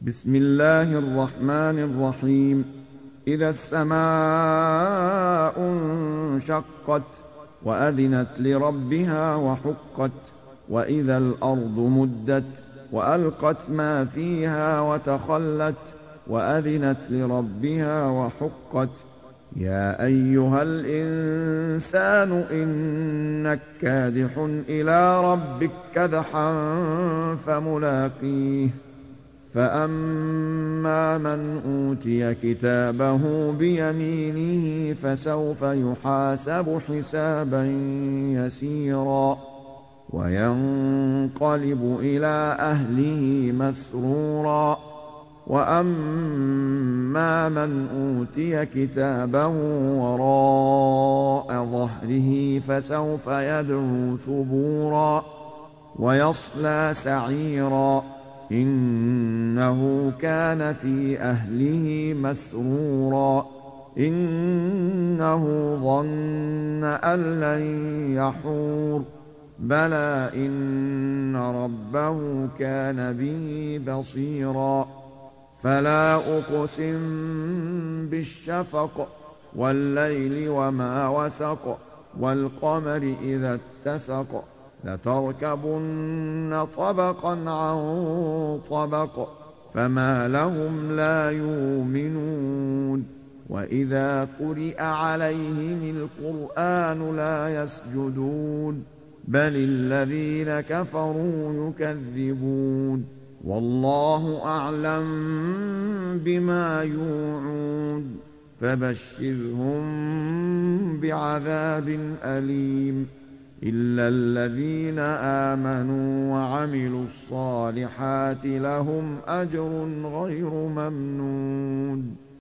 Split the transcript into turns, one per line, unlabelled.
بسم الله الرحمن الرحيم. إذا السماء انشقت وأذنت لربها وحقت، وإذا الأرض مدت وألقت ما فيها وتخلت وأذنت لربها وحقت. يا أيها الإنسان إنك كادح إلى ربك كدحا فملاقيه. فأما من أوتي كتابه بيمينه فسوف يحاسب حسابا يسيرا وينقلب إلى أهله مسرورا. وأما من أوتي كتابه وراء ظهره فسوف يدعو ثبورا ويصلى سعيرا إنه كان في أهله مسرورا إنه ظن أن لن يحور بلى إن ربه كان به بصيرا. فلا أقسم بالشفق والليل وما وسق والقمر إذا اتسق لتركبن طبقا عن طبق فما لهم لا يؤمنون. وإذا قرئ عليهم القرآن لا يسجدون بل الذين كفروا يكذبون. والله أعلم بما يوعون فبشرهم بعذاب أليم إلا الذين آمنوا وعملوا الصالحات لهم أجر غير ممنون.